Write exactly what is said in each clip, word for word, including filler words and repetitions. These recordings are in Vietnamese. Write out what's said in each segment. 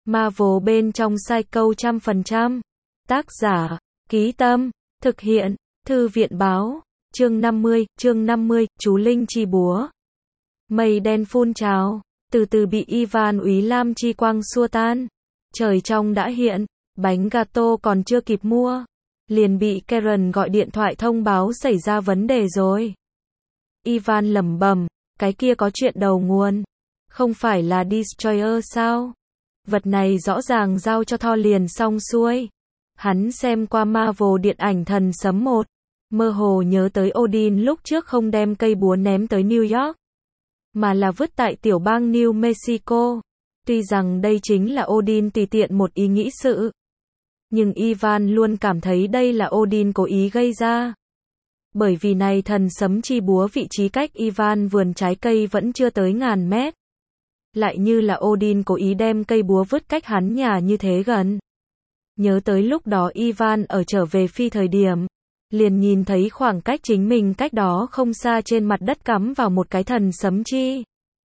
Marvel bên trong Psycho trăm phần trăm. Tác giả, Ký Tâm, thực hiện, Thư viện báo, chương năm mươi, chương năm mươi, chú Linh chi búa. Mây đen phun trào, từ từ bị Ivan úy lam chi quang xua tan. Trời trong đã hiện, bánh gato còn chưa kịp mua, liền bị Karen gọi điện thoại thông báo xảy ra vấn đề rồi. Ivan lẩm bẩm, cái kia có chuyện đầu nguồn, không phải là Destroyer sao? Vật này rõ ràng giao cho Thor liền xong xuôi. Hắn xem qua Marvel điện ảnh Thần Sấm một, mơ hồ nhớ tới Odin lúc trước không đem cây búa ném tới New York, mà là vứt tại tiểu bang New Mexico. Tuy rằng đây chính là Odin tùy tiện một ý nghĩ sự, nhưng Ivan luôn cảm thấy đây là Odin cố ý gây ra. Bởi vì này thần sấm chi búa vị trí cách Ivan vườn trái cây vẫn chưa tới ngàn mét. Lại như là Odin cố ý đem cây búa vứt cách hắn nhà như thế gần. Nhớ tới lúc đó Ivan ở trở về phi thời điểm, liền nhìn thấy khoảng cách chính mình cách đó không xa trên mặt đất cắm vào một cái thần sấm chi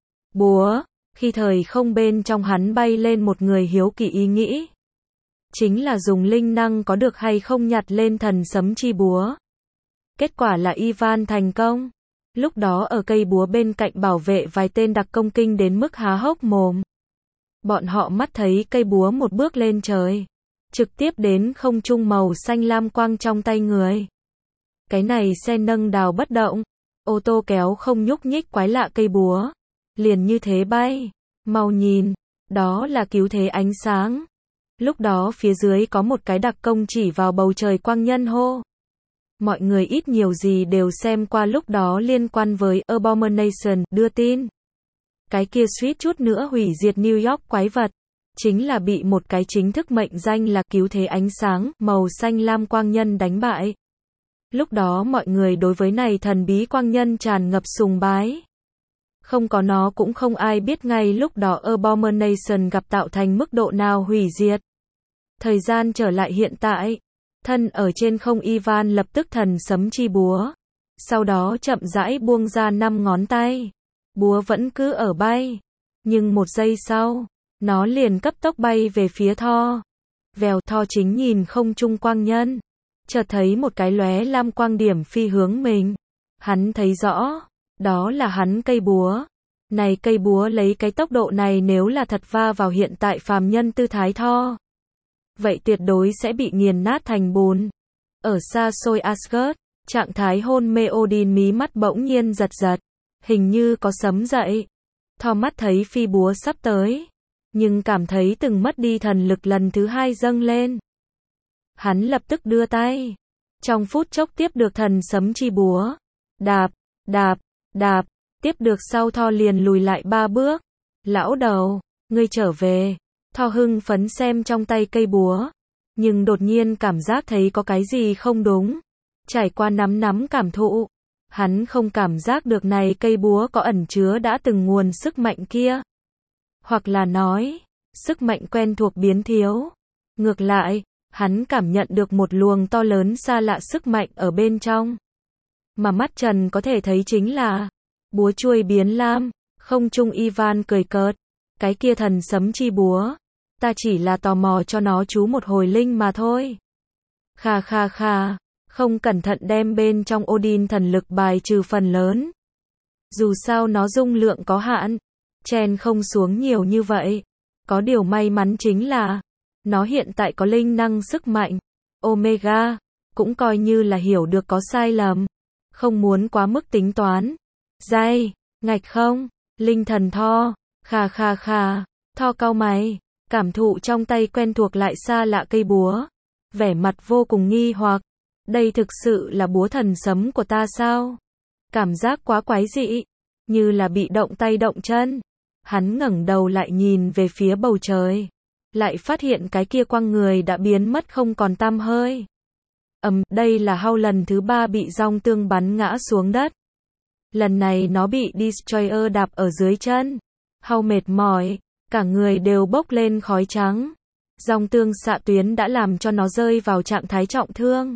búa. Khi thời không bên trong hắn bay lên một người hiếu kỳ ý nghĩ, chính là dùng linh năng có được hay không nhặt lên thần sấm chi búa. Kết quả là Ivan thành công. Lúc đó ở cây búa bên cạnh bảo vệ vài tên đặc công kinh đến mức há hốc mồm. Bọn họ mắt thấy cây búa một bước lên trời, trực tiếp đến không trung màu xanh lam quang trong tay người. Cái này xe nâng đào bất động, ô tô kéo không nhúc nhích quái lạ cây búa, liền như thế bay. Mau nhìn, đó là cứu thế ánh sáng. Lúc đó phía dưới có một cái đặc công chỉ vào bầu trời quang nhân hô. Mọi người ít nhiều gì đều xem qua lúc đó liên quan với Abomination đưa tin. Cái kia suýt chút nữa hủy diệt New York quái vật, chính là bị một cái chính thức mệnh danh là cứu thế ánh sáng màu xanh lam quang nhân đánh bại. Lúc đó mọi người đối với này thần bí quang nhân tràn ngập sùng bái. Không có nó cũng không ai biết ngay lúc đó Abomination gặp tạo thành mức độ nào hủy diệt. Thời gian trở lại hiện tại, thân ở trên không Ivan lập tức thần sấm chi búa. Sau đó chậm rãi buông ra năm ngón tay. Búa vẫn cứ ở bay. Nhưng một giây sau, nó liền cấp tốc bay về phía Thor. Vèo, Thor chính nhìn không trung quang nhân, chợt thấy một cái lóe lam quang điểm phi hướng mình. Hắn thấy rõ, đó là hắn cây búa. Này cây búa lấy cái tốc độ này nếu là thật va vào hiện tại phàm nhân tư thái Thor, vậy tuyệt đối sẽ bị nghiền nát thành bùn. Ở xa xôi Asgard, trạng thái hôn mê Odin mí mắt bỗng nhiên giật giật, hình như có sấm dậy. Thor mắt thấy phi búa sắp tới, nhưng cảm thấy từng mất đi thần lực lần thứ hai dâng lên. Hắn lập tức đưa tay, trong phút chốc tiếp được thần sấm chi búa. Đạp, đạp, đạp, tiếp được sau Thor liền lùi lại ba bước. Lão đầu, ngươi trở về. Thor hưng phấn xem trong tay cây búa, nhưng đột nhiên cảm giác thấy có cái gì không đúng. Trải qua nắm nắm cảm thụ, hắn không cảm giác được này cây búa có ẩn chứa đã từng nguồn sức mạnh kia. Hoặc là nói, sức mạnh quen thuộc biến thiếu. Ngược lại, hắn cảm nhận được một luồng to lớn xa lạ sức mạnh ở bên trong. Mà mắt trần có thể thấy chính là búa chuôi biến lam. Không trung Ivan cười cợt, cái kia thần sấm chi búa, ta chỉ là tò mò cho nó chú một hồi linh mà thôi. Kha kha kha, không cẩn thận đem bên trong Odin thần lực bài trừ phần lớn. Dù sao nó dung lượng có hạn, chen không xuống nhiều như vậy. Có điều may mắn chính là, nó hiện tại có linh năng sức mạnh. Omega, cũng coi như là hiểu được có sai lầm. Không muốn quá mức tính toán. Dây, ngạch không, linh thần Thor, kha kha kha, Thor cau mày, cảm thụ trong tay quen thuộc lại xa lạ cây búa. Vẻ mặt vô cùng nghi hoặc, đây thực sự là búa thần sấm của ta sao? Cảm giác quá quái dị, như là bị động tay động chân. Hắn ngẩng đầu lại nhìn về phía bầu trời, lại phát hiện cái kia quang người đã biến mất không còn tăm hơi. Ầm, um, đây là Hao lần thứ ba bị dòng tương bắn ngã xuống đất. Lần này nó bị Destroyer đạp ở dưới chân. Hao mệt mỏi, cả người đều bốc lên khói trắng. Dòng tương xạ tuyến đã làm cho nó rơi vào trạng thái trọng thương.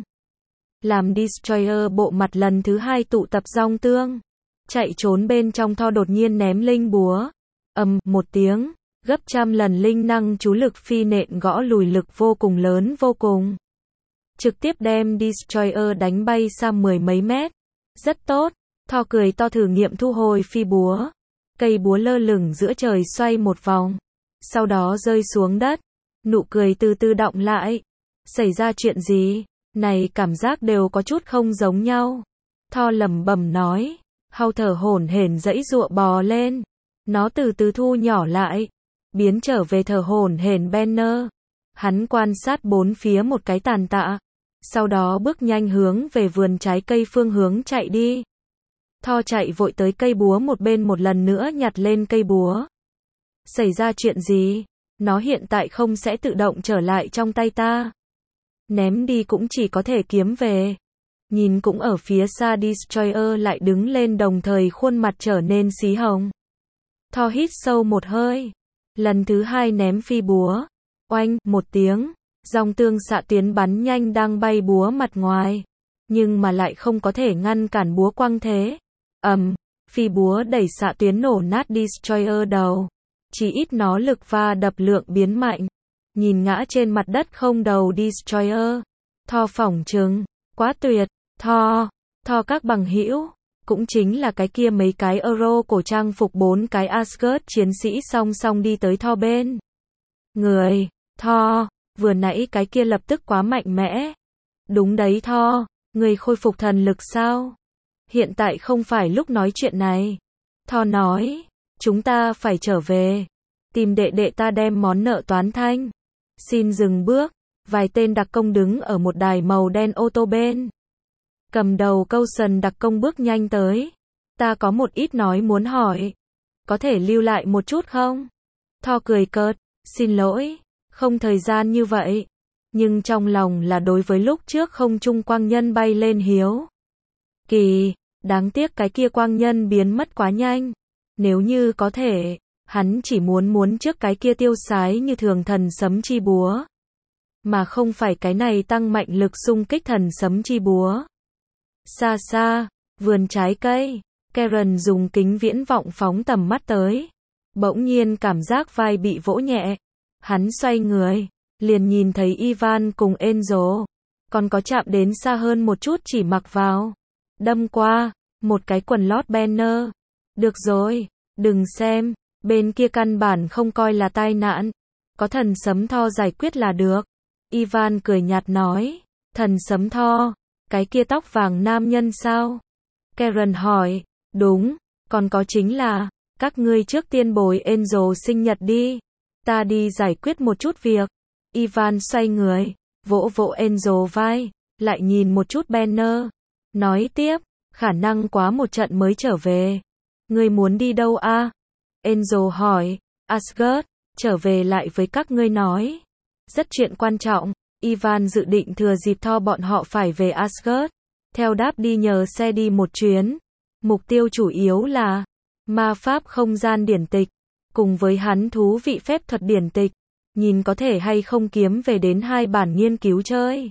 Làm Destroyer bộ mặt lần thứ hai tụ tập dòng tương, chạy trốn bên trong Thor đột nhiên ném linh búa. Ầm, um, một tiếng, Gấp trăm lần linh năng chú lực phi nện gõ lùi lực vô cùng lớn vô cùng. Trực tiếp đem Destroyer đánh bay xa mười mấy mét. Rất tốt. Thor cười to thử nghiệm thu hồi phi búa. Cây búa lơ lửng giữa trời xoay một vòng. Sau đó rơi xuống đất. Nụ cười từ từ đọng lại. Xảy ra chuyện gì? Này cảm giác đều có chút không giống nhau. Thor lẩm bẩm nói. Hau thở hổn hển giãy giụa bò lên. Nó từ từ thu nhỏ lại. Biến trở về thở hổn hển Banner. Hắn quan sát bốn phía một cái tàn tạ. Sau đó bước nhanh hướng về vườn trái cây phương hướng chạy đi. Thor chạy vội tới cây búa một bên một lần nữa nhặt lên cây búa. Xảy ra chuyện gì? Nó hiện tại không sẽ tự động trở lại trong tay ta. Ném đi cũng chỉ có thể kiếm về. Nhìn cũng ở phía xa Destroyer lại đứng lên đồng thời khuôn mặt trở nên xí hồng. Thor hít sâu một hơi. Lần thứ hai ném phi búa. Oanh, một tiếng. Dòng tương xạ tuyến bắn nhanh đang bay búa mặt ngoài. Nhưng mà lại không có thể ngăn cản búa quăng thế. Ầm, phi búa đẩy xạ tuyến nổ nát Destroyer đầu. Chỉ ít nó lực va đập lượng biến mạnh. Nhìn ngã trên mặt đất không đầu Destroyer. Thor phỏng chừng. Quá tuyệt. Thor. Thor các bằng hữu. Cũng chính là cái kia mấy cái euro cổ trang phục bốn cái Asgard chiến sĩ song song đi tới Thor bên. Người. Thor. Vừa nãy cái kia lập tức quá mạnh mẽ. Đúng đấy Thor. Người khôi phục thần lực sao? Hiện tại không phải lúc nói chuyện này. Thor nói. Chúng ta phải trở về. Tìm đệ đệ ta đem món nợ toán thanh. Xin dừng bước. Vài tên đặc công đứng ở một đài màu đen ô tô bên. Cầm đầu Coulson đặc công bước nhanh tới. Ta có một ít nói muốn hỏi. Có thể lưu lại một chút không? Thor cười cợt. Xin lỗi. Không thời gian như vậy. Nhưng trong lòng là đối với lúc trước không trung quang nhân bay lên hiếu kỳ. Đáng tiếc cái kia quang nhân biến mất quá nhanh. Nếu như có thể, hắn chỉ muốn muốn trước cái kia tiêu sái như thường thần sấm chi búa. Mà không phải cái này tăng mạnh lực xung kích thần sấm chi búa. Xa xa, vườn trái cây, Karen dùng kính viễn vọng phóng tầm mắt tới. Bỗng nhiên cảm giác vai bị vỗ nhẹ. Hắn xoay người, liền nhìn thấy Ivan cùng Angel. Còn có chạm đến xa hơn một chút chỉ mặc vào. Đâm qua, một cái quần lót Banner. Được rồi, đừng xem, bên kia căn bản không coi là tai nạn. Có thần sấm Thor giải quyết là được. Ivan cười nhạt nói, thần sấm Thor, cái kia tóc vàng nam nhân sao? Karen hỏi, đúng, còn có chính là, các ngươi trước tiên bồi Angel sinh nhật đi. Ta đi giải quyết một chút việc. Ivan xoay người, vỗ vỗ Angel vai, lại nhìn một chút Banner. Nói tiếp, khả năng quá một trận mới trở về. Ngươi muốn đi đâu a? À? Angel hỏi, Asgard, trở về lại với các ngươi nói. Rất chuyện quan trọng, Ivan dự định thừa dịp Thor bọn họ phải về Asgard. Theo đáp đi nhờ xe đi một chuyến. Mục tiêu chủ yếu là ma pháp không gian điển tịch. Cùng với hắn thú vị phép thuật điển tịch. Nhìn có thể hay không kiếm về đến hai bản nghiên cứu chơi.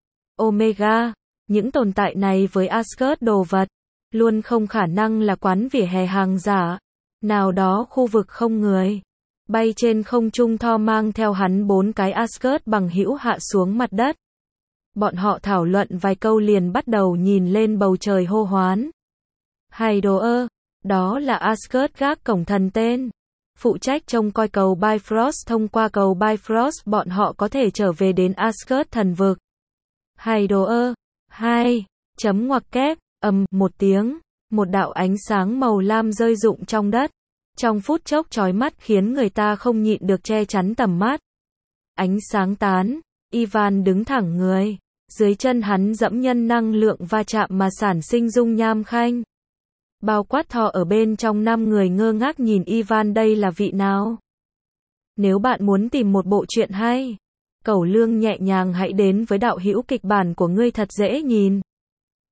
Omega, những tồn tại này với Asgard đồ vật. Luôn không khả năng là quán vỉa hè hàng giả. Nào đó khu vực không người. Bay trên không trung Thor mang theo hắn bốn cái Asgard bằng hữu hạ xuống mặt đất. Bọn họ thảo luận vài câu liền bắt đầu nhìn lên bầu trời hô hoán. Hay đồ ơ, đó là Asgard gác cổng thần tên. Phụ trách trông coi cầu Bifrost, thông qua cầu Bifrost bọn họ có thể trở về đến Asgard thần vực. Hay đồ ơ, hai, chấm ngoặc kép, ầm, một tiếng, một đạo ánh sáng màu lam rơi rụng trong đất. Trong phút chốc chói mắt khiến người ta không nhịn được che chắn tầm mắt. Ánh sáng tán, Ivan đứng thẳng người, dưới chân hắn dẫm nhân năng lượng va chạm mà sản sinh dung nham khanh. Bao quát Thor ở bên trong năm người ngơ ngác nhìn Ivan, đây là vị nào? Nếu bạn muốn tìm một bộ truyện hay, Cẩu Lương nhẹ nhàng hãy đến với đạo hữu kịch bản của ngươi thật dễ nhìn.